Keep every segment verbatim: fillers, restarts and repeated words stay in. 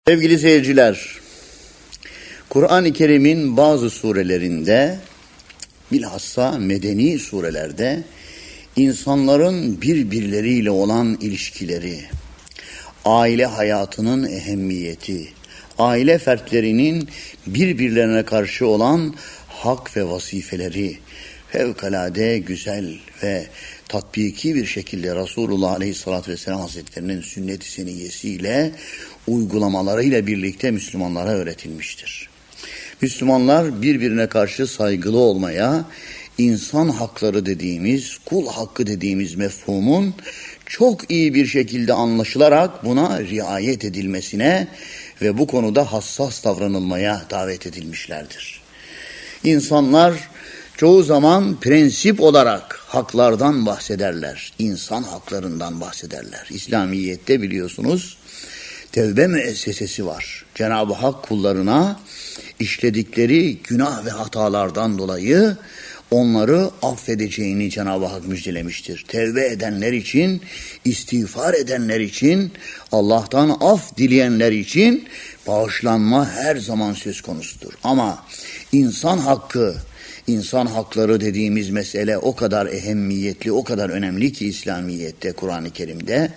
Sevgili seyirciler, Kur'an-ı Kerim'in bazı surelerinde, bilhassa medeni surelerde, insanların birbirleriyle olan ilişkileri, aile hayatının ehemmiyeti, aile fertlerinin birbirlerine karşı olan hak ve vazifeleri, fevkalade güzel ve tatbiki bir şekilde Resulullah Aleyhisselatü Vesselam Hazretlerinin sünnet-i seniyyesiyle, uygulamalarıyla birlikte Müslümanlara öğretilmiştir. Müslümanlar birbirine karşı saygılı olmaya, insan hakları dediğimiz, kul hakkı dediğimiz mefhumun çok iyi bir şekilde anlaşılarak buna riayet edilmesine ve bu konuda hassas davranılmaya davet edilmişlerdir. İnsanlar çoğu zaman prensip olarak haklardan bahsederler, insan haklarından bahsederler. İslamiyet'te biliyorsunuz tevbe müessesesi var. Cenab-ı Hak kullarına işledikleri günah ve hatalardan dolayı onları affedeceğini Cenab-ı Hak müjdelemiştir. Tevbe edenler için, istiğfar edenler için, Allah'tan af dileyenler için bağışlanma her zaman söz konusudur. Ama insan hakkı, insan hakları dediğimiz mesele o kadar ehemmiyetli, o kadar önemli ki İslamiyet'te, Kur'an-ı Kerim'de,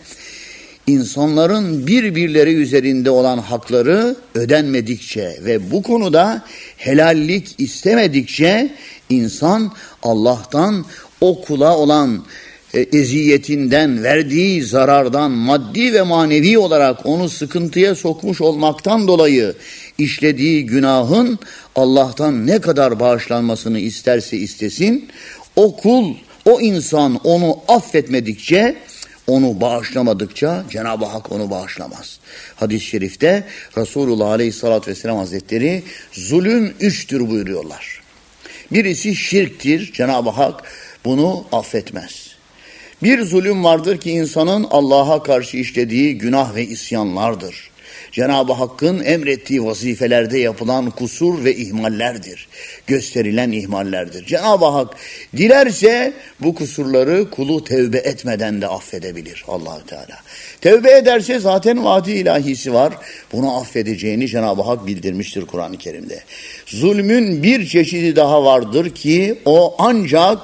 İnsanların birbirleri üzerinde olan hakları ödenmedikçe ve bu konuda helallik istemedikçe insan Allah'tan o kula olan e, eziyetinden, verdiği zarardan, maddi ve manevi olarak onu sıkıntıya sokmuş olmaktan dolayı işlediği günahın Allah'tan ne kadar bağışlanmasını isterse istesin, o kul, o insan onu affetmedikçe, onu bağışlamadıkça Cenab-ı Hak onu bağışlamaz. Hadis-i şerifte Resulullah Aleyhisselatü Vesselam Hazretleri zulüm üçtür buyuruyorlar. Birisi şirktir, Cenab-ı Hak bunu affetmez. Bir zulüm vardır ki insanın Allah'a karşı işlediği günah ve isyanlardır. Cenab-ı Hakk'ın emrettiği vazifelerde yapılan kusur ve ihmallerdir. Gösterilen ihmallerdir. Cenab-ı Hak dilerse bu kusurları kulu tevbe etmeden de affedebilir Allah-u Teala. Tevbe ederse zaten vaadi ilahisi var. Bunu affedeceğini Cenab-ı Hak bildirmiştir Kur'an-ı Kerim'de. Zulmün bir çeşidi daha vardır ki o ancak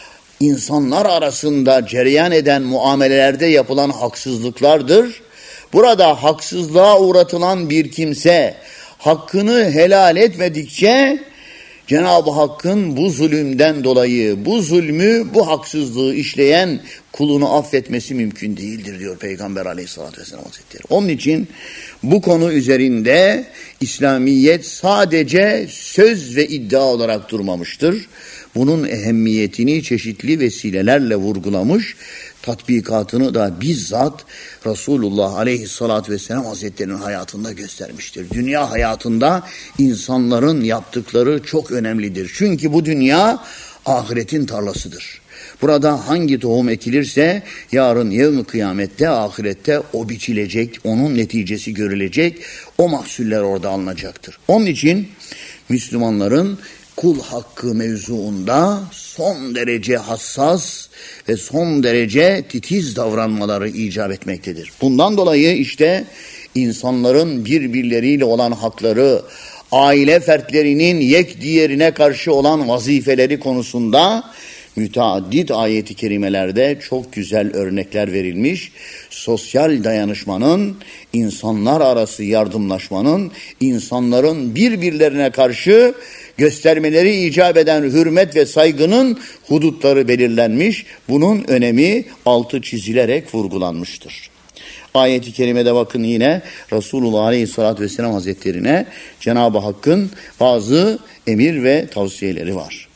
insanlar arasında cereyan eden muamelelerde yapılan haksızlıklardır. Burada haksızlığa uğratılan bir kimse hakkını helal etmedikçe Cenab-ı Hakk'ın bu zulümden dolayı bu zulmü, bu haksızlığı işleyen kulunu affetmesi mümkün değildir diyor Peygamber Aleyhisselatü Vesselam Hazretleri. Onun için bu konu üzerinde İslamiyet sadece söz ve iddia olarak durmamıştır. Bunun ehemmiyetini çeşitli vesilelerle vurgulamış, tatbikatını da bizzat Resulullah Aleyhisselatü Vesselam Hazretleri'nin hayatında göstermiştir. Dünya hayatında insanların yaptıkları çok önemlidir. Çünkü bu dünya ahiretin tarlasıdır. Burada hangi tohum ekilirse yarın yevm-i kıyamette, ahirette o biçilecek, onun neticesi görülecek, o mahsuller orada alınacaktır. Onun için Müslümanların kul hakkı mevzuunda son derece hassas ve son derece titiz davranmaları icap etmektedir. Bundan dolayı işte insanların birbirleriyle olan hakları, aile fertlerinin yek diğerine karşı olan vazifeleri konusunda müteaddit ayet-i kerimelerde çok güzel örnekler verilmiş. Sosyal dayanışmanın, insanlar arası yardımlaşmanın, insanların birbirlerine karşı göstermeleri icap eden hürmet ve saygının hudutları belirlenmiş. Bunun önemi altı çizilerek vurgulanmıştır. Ayet-i kerimede bakın yine Resulullah Aleyhisselatü Vesselam Hazretlerine Cenab-ı Hakk'ın bazı emir ve tavsiyeleri var.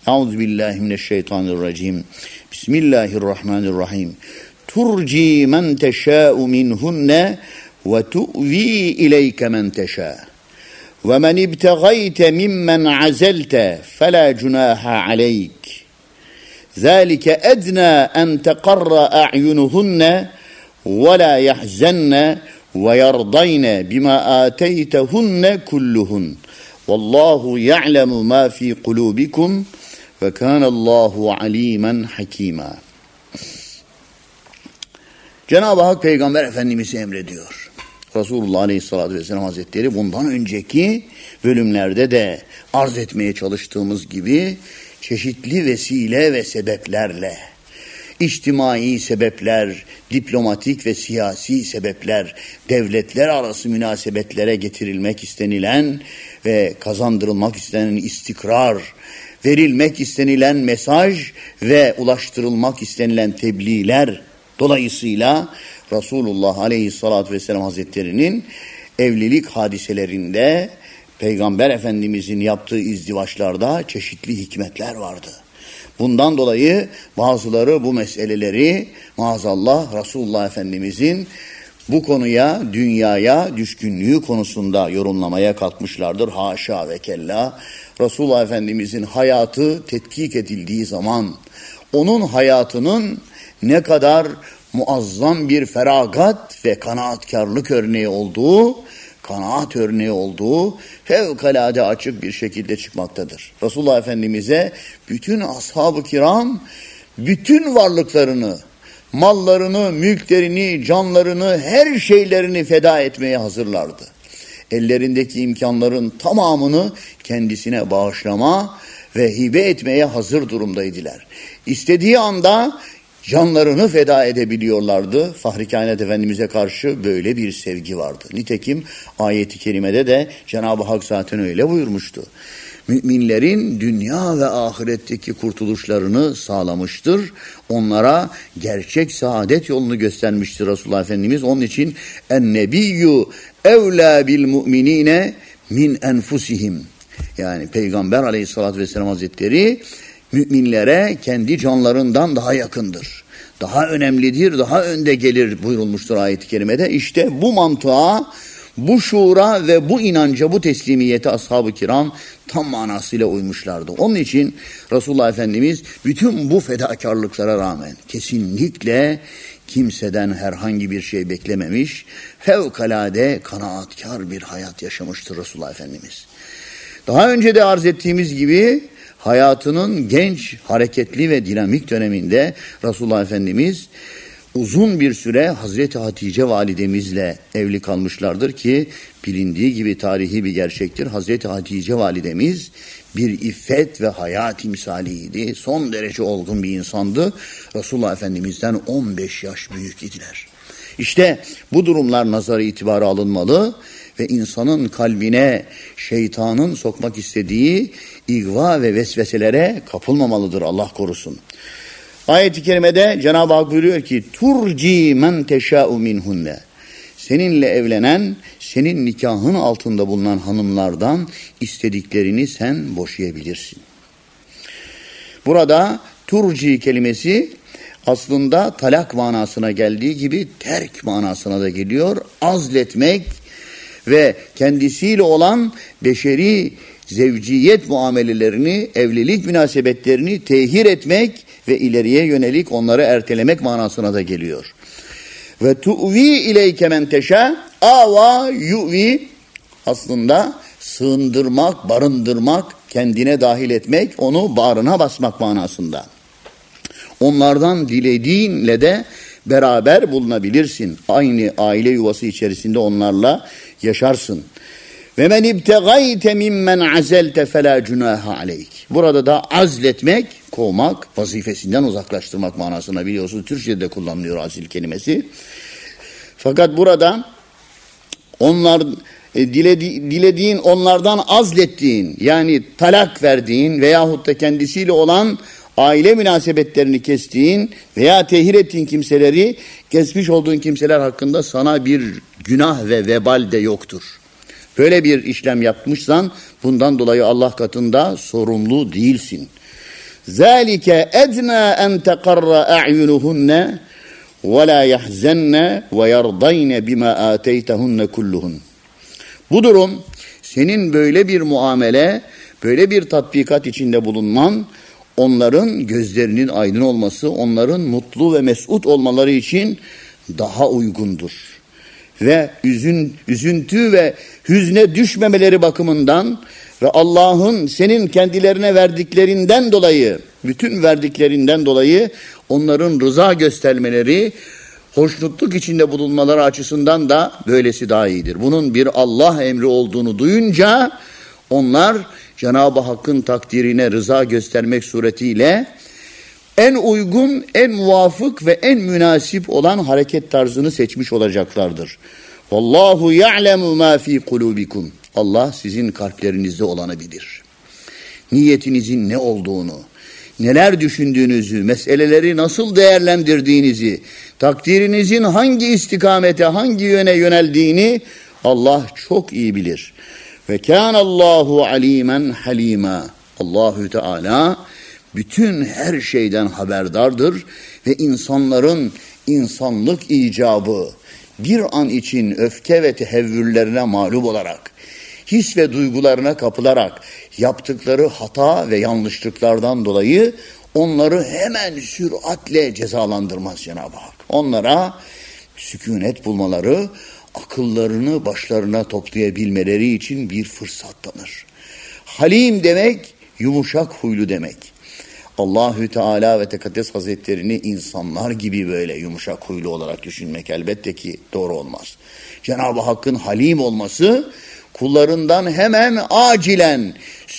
Euzubillahimineşşeytanirracim. Bismillahirrahmanirrahim. Turci men teşâ'u minhunne ve tu'vi ileyke men teşâ'. وَمَنْ اِبْتَغَيْتَ مِمَّنْ عَزَلْتَ فَلَا جُنَاحَ عَلَيْكَ ذَٰلِكَ أَدْنَى أَنْ تَقَرَّ أَعْيُنُهُنَّ وَلَا يَحْزَنَّ وَيَرْضَيْنَ بِمَا آتَيْتَهُنَّ كُلُّهُنَّ وَاللّٰهُ يَعْلَمُ مَا فِي قُلُوبِكُمْ وَكَانَ اللّٰهُ عَلِيمًا حَكِيمًا. Cenab-ı Hak Peygamber Efendimiz'i emrediyor. Resulullah Aleyhisselatü Vesselam Hazretleri bundan önceki bölümlerde de arz etmeye çalıştığımız gibi çeşitli vesile ve sebeplerle, İçtimai sebepler, diplomatik ve siyasi sebepler, devletler arası münasebetlere getirilmek istenilen ve kazandırılmak istenilen istikrar, verilmek istenilen mesaj ve ulaştırılmak istenilen tebliğler dolayısıyla Resulullah Aleyhisselatü Vesselam Hazretleri'nin evlilik hadiselerinde Peygamber Efendimizin yaptığı izdivaçlarda çeşitli hikmetler vardı. Bundan dolayı bazıları bu meseleleri maazallah Resulullah Efendimizin bu konuya, dünyaya düşkünlüğü konusunda yorumlamaya kalkmışlardır. Haşa ve kella. Resulullah Efendimizin hayatı tetkik edildiği zaman onun hayatının ne kadar muazzam bir feragat ve kanaatkarlık örneği olduğu, kanaat örneği olduğu fevkalade açık bir şekilde çıkmaktadır. Resulullah Efendimiz'e bütün ashab-ı kiram bütün varlıklarını, mallarını, mülklerini, canlarını, her şeylerini feda etmeye hazırlardı. Ellerindeki imkanların tamamını kendisine bağışlama ve hibe etmeye hazır durumdaydılar. İstediği anda canlarını feda edebiliyorlardı. Fahri Kainat Efendimiz'e karşı böyle bir sevgi vardı. Nitekim ayet-i kerimede de Cenab-ı Hak zaten öyle buyurmuştu. Müminlerin dünya ve ahiretteki kurtuluşlarını sağlamıştır. Onlara gerçek saadet yolunu göstermiştir Resulullah Efendimiz. Onun için en-nebiyyü evlâ bil mu'minîne min enfusihim. Yani Peygamber Aleyhisselatü Vesselam Hazretleri müminlere kendi canlarından daha yakındır. Daha önemlidir, daha önde gelir buyurulmuştur ayet-i kerimede. İşte bu mantığa, bu şuura ve bu inanca, bu teslimiyete ashab-ı kiram tam manasıyla uymuşlardı. Onun için Resulullah Efendimiz bütün bu fedakarlıklara rağmen kesinlikle kimseden herhangi bir şey beklememiş, fevkalade kanaatkar bir hayat yaşamıştır Resulullah Efendimiz. Daha önce de arz ettiğimiz gibi hayatının genç, hareketli ve dinamik döneminde Resulullah Efendimiz uzun bir süre Hazreti Hatice validemizle evli kalmışlardır ki bilindiği gibi tarihi bir gerçektir. Hazreti Hatice validemiz bir iffet ve hayat timsaliydi. Son derece olgun bir insandı. Resulullah Efendimiz'den on beş yaş büyük idiler. İşte bu durumlar nazara itibara alınmalı ve insanın kalbine şeytanın sokmak istediği igva ve vesveselere kapılmamalıdır, Allah korusun. Ayet-i kerimede Cenab-ı Hak buyuruyor ki turci men teşâ'u minhunne. Seninle evlenen, senin nikahın altında bulunan hanımlardan istediklerini sen boşayabilirsin. Burada turci kelimesi aslında talak manasına geldiği gibi terk manasına da geliyor. Azletmek ve kendisiyle olan beşeri zevciyet muamelelerini, evlilik münasebetlerini tehir etmek ve ileriye yönelik onları ertelemek manasına da geliyor. Ve tu'vi ileyke men teşâ, ava yu'vi aslında sığındırmak, barındırmak, kendine dahil etmek, onu bağrına basmak manasında. Onlardan dilediğinle de beraber bulunabilirsin. Aynı aile yuvası içerisinde onlarla yaşarsın. Ve men ibtegayte mimmen azelte fela cunaha aleyk. Burada da azletmek, kovmak, vazifesinden uzaklaştırmak manasına biliyorsunuz. Türkçe'de kullanılıyor azil kelimesi. Fakat burada onlar e, diledi, dilediğin, onlardan azlettiğin, yani talak verdiğin veyahut da kendisiyle olan aile münasebetlerini kestiğin veya tehir ettiğin kimseleri, kesmiş olduğun kimseler hakkında sana bir günah ve vebal de yoktur. Böyle bir işlem yapmışsan bundan dolayı Allah katında sorumlu değilsin. Zalike edna en teqarra a'yunuhunne ve la yahzenne ve yardayne bima ateytehunne kulluhun. Bu durum senin böyle bir muamele, böyle bir tatbikat içinde bulunman, onların gözlerinin aydın olması, onların mutlu ve mesut olmaları için daha uygundur. Ve üzün, üzüntü ve hüzne düşmemeleri bakımından ve Allah'ın senin kendilerine verdiklerinden dolayı, bütün verdiklerinden dolayı onların rıza göstermeleri, hoşnutluk içinde bulunmaları açısından da böylesi daha iyidir. Bunun bir Allah emri olduğunu duyunca onlar Cenab-ı Hakk'ın takdirine rıza göstermek suretiyle en uygun, en muvafık ve en münasip olan hareket tarzını seçmiş olacaklardır. Vallahu ya'lemu ma fi kulubikum. Allah sizin kalplerinizde olanı bilir. Niyetinizin ne olduğunu, neler düşündüğünüzü, meseleleri nasıl değerlendirdiğinizi, takdirinizin hangi istikamete, hangi yöne yöneldiğini Allah çok iyi bilir. Ve kânallâhu alîmen halîmâ. Allahü Teala bütün her şeyden haberdardır ve insanların insanlık icabı bir an için öfke ve tehevvürlerine mağlup olarak, his ve duygularına kapılarak yaptıkları hata ve yanlışlıklardan dolayı onları hemen süratle cezalandırmaz Cenab-ı Hak. Onlara sükunet bulmaları, akıllarını başlarına toplayabilmeleri için bir fırsat tanır. Halim demek, yumuşak huylu demek. Allahü Teala ve Tekaddes Hazretlerini insanlar gibi böyle yumuşak huylu olarak düşünmek elbette ki doğru olmaz. Cenab-ı Hakk'ın halim olması, kullarından hemen acilen,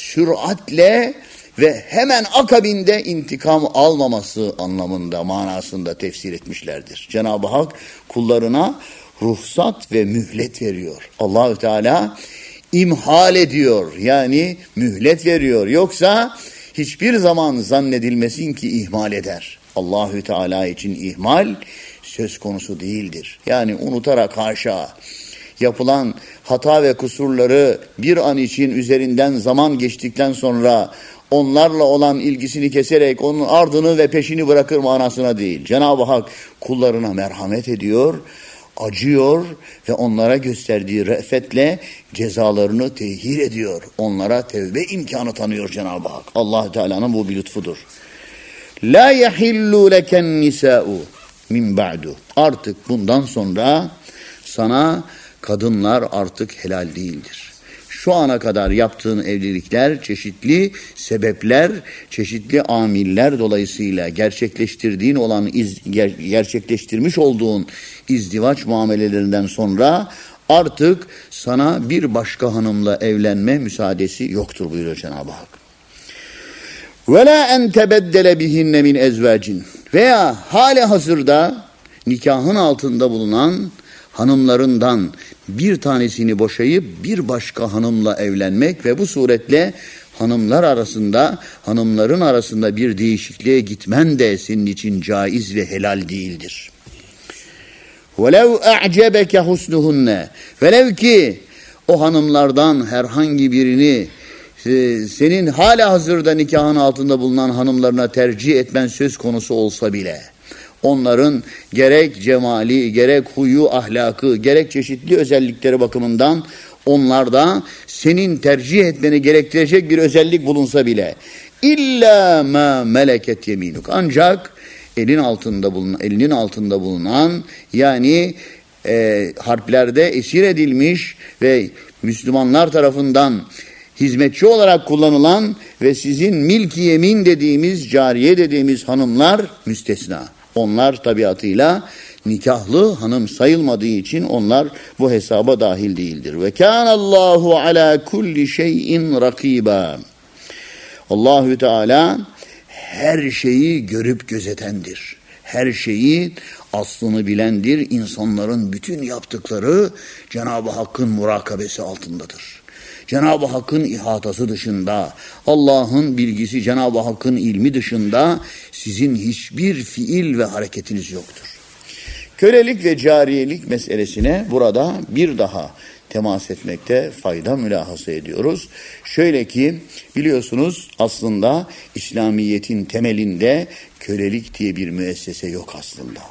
süratle ve hemen akabinde intikam almaması anlamında, manasında tefsir etmişlerdir. Cenab-ı Hak kullarına ruhsat ve mühlet veriyor. Allahü Teala imhal ediyor, yani mühlet veriyor. Yoksa hiçbir zaman zannedilmesin ki ihmal eder. Allahü Teala için ihmal söz konusu değildir. Yani unutarak haşa yapılan hata ve kusurları bir an için üzerinden zaman geçtikten sonra onlarla olan ilgisini keserek onun ardını ve peşini bırakır manasına değil. Cenab-ı Hak kullarına merhamet ediyor, acıyor ve onlara gösterdiği re'fetle cezalarını tehir ediyor. Onlara tevbe imkanı tanıyor Cenab-ı Hak. Allah Teala'nın bu bir lütfudur. La yahillu leken nisa'u min ba'du. Artık bundan sonra sana kadınlar artık helal değildir. Şu ana kadar yaptığın evlilikler çeşitli sebepler, çeşitli amiller dolayısıyla gerçekleştirdiğin olan, iz, ger, gerçekleştirmiş olduğun izdivaç muamelelerinden sonra artık sana bir başka hanımla evlenme müsaadesi yoktur buyuruyor Cenab-ı Hak. وَلَا اَنْ تَبَدَّلَ بِهِنَّ مِنْ اَزْوَاجٍ. Veya hali hazırda nikahın altında bulunan hanımlarından bir tanesini boşayıp bir başka hanımla evlenmek ve bu suretle hanımlar arasında, hanımların arasında bir değişikliğe gitmen de senin için caiz ve helal değildir. وَلَوْ اَعْجَبَكَ حُسْنُهُنَّ. Velev ki o hanımlardan herhangi birini senin hala hazırda nikahın altında bulunan hanımlarına tercih etmen söz konusu olsa bile, onların gerek cemali, gerek huyu, ahlakı, gerek çeşitli özellikleri bakımından onlarda senin tercih etmeni gerektirecek bir özellik bulunsa bile, illa ma meleket yeminuk, ancak elin altında bulunan, elinin altında bulunan, yani e, harplerde esir edilmiş ve Müslümanlar tarafından hizmetçi olarak kullanılan ve sizin milk-i yemin dediğimiz, cariye dediğimiz hanımlar müstesna. Onlar tabiatıyla nikahlı hanım sayılmadığı için onlar bu hesaba dahil değildir. Ve kânallâhu alâ kulli şeyin rakîbâ. Allahü Teala her şeyi görüp gözetendir. Her şeyi aslını bilendir. İnsanların bütün yaptıkları Cenab-ı Hakk'ın murakabesi altındadır. Cenab-ı Hakk'ın ihatası dışında, Allah'ın bilgisi, Cenab-ı Hakk'ın ilmi dışında sizin hiçbir fiil ve hareketiniz yoktur. Kölelik ve cariyelik meselesine burada bir daha temas etmekte fayda mülahası ediyoruz. Şöyle ki biliyorsunuz aslında İslamiyet'in temelinde kölelik diye bir müessese yok aslında.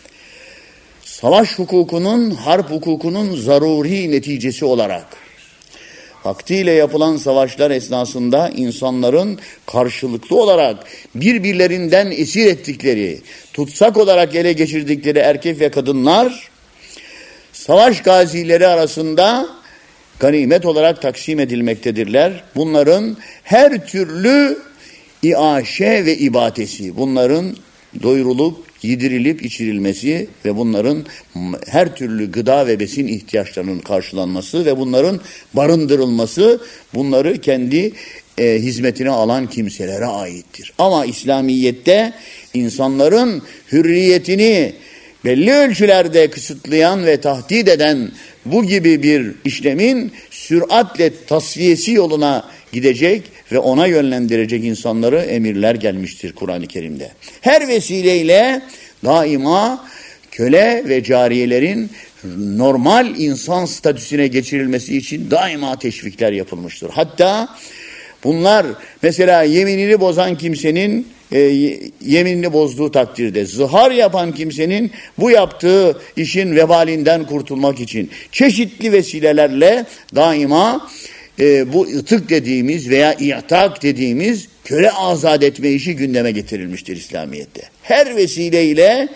Savaş hukukunun, harp hukukunun zaruri neticesi olarak vaktiyle yapılan savaşlar esnasında insanların karşılıklı olarak birbirlerinden esir ettikleri, tutsak olarak ele geçirdikleri erkek ve kadınlar savaş gazileri arasında ganimet olarak taksim edilmektedirler. Bunların her türlü iaşe ve ibadesi, bunların doyurulup yedirilip içirilmesi ve bunların her türlü gıda ve besin ihtiyaçlarının karşılanması ve bunların barındırılması, bunları kendi e, hizmetine alan kimselere aittir. Ama İslamiyet'te insanların hürriyetini belli ölçülerde kısıtlayan ve tahdit eden bu gibi bir işlemin süratle tasfiyesi yoluna gidecek ve ona yönlendirecek insanları emirler gelmiştir Kur'an-ı Kerim'de. Her vesileyle daima köle ve cariyelerin normal insan statüsüne geçirilmesi için daima teşvikler yapılmıştır. Hatta bunlar mesela yeminini bozan kimsenin e, yeminini bozduğu takdirde zihar yapan kimsenin bu yaptığı işin vebalinden kurtulmak için çeşitli vesilelerle daima e, bu ıtık dediğimiz veya i'tak dediğimiz köle azat etme işi gündeme getirilmiştir İslamiyet'te. Her vesileyle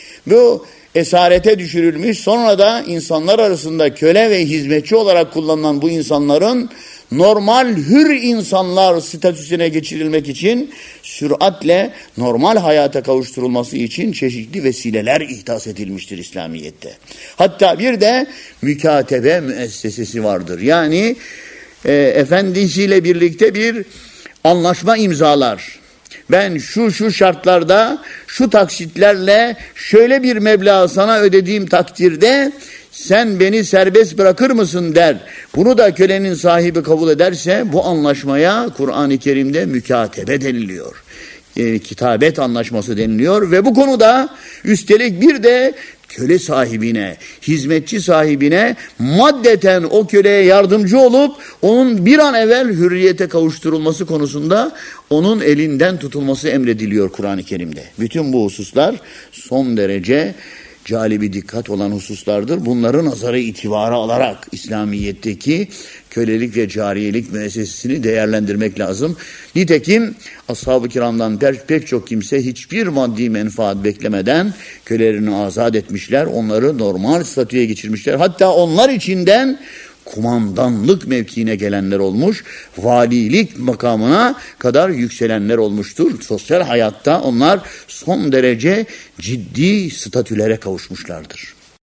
bu esarete düşürülmüş, sonra da insanlar arasında köle ve hizmetçi olarak kullanılan bu insanların normal hür insanlar statüsüne geçirilmek için süratle normal hayata kavuşturulması için çeşitli vesileler ihdas edilmiştir İslamiyet'te. Hatta bir de mükatebe müessesesi vardır. Yani e, efendisiyle birlikte bir anlaşma imzalar. Ben şu şu şartlarda, şu taksitlerle şöyle bir meblağ sana ödediğim takdirde sen beni serbest bırakır mısın der. Bunu da kölenin sahibi kabul ederse bu anlaşmaya Kur'an-ı Kerim'de mükatebe deniliyor. E, kitabet anlaşması deniliyor ve bu konuda üstelik bir de köle sahibine, hizmetçi sahibine maddeten o köleye yardımcı olup onun bir an evvel hürriyete kavuşturulması konusunda onun elinden tutulması emrediliyor Kur'an-ı Kerim'de. Bütün bu hususlar son derece calibi dikkat olan hususlardır. Bunları nazara itibara alarak İslamiyet'teki kölelik ve cariyelik müessesesini değerlendirmek lazım. Nitekim ashab-ı kiramdan pek, pek çok kimse hiçbir maddi menfaat beklemeden kölelerini azat etmişler. Onları normal statüye geçirmişler. Hatta onlar içinden kumandanlık mevkiine gelenler olmuş, valilik makamına kadar yükselenler olmuştur. Sosyal hayatta onlar son derece ciddi statülere kavuşmuşlardır.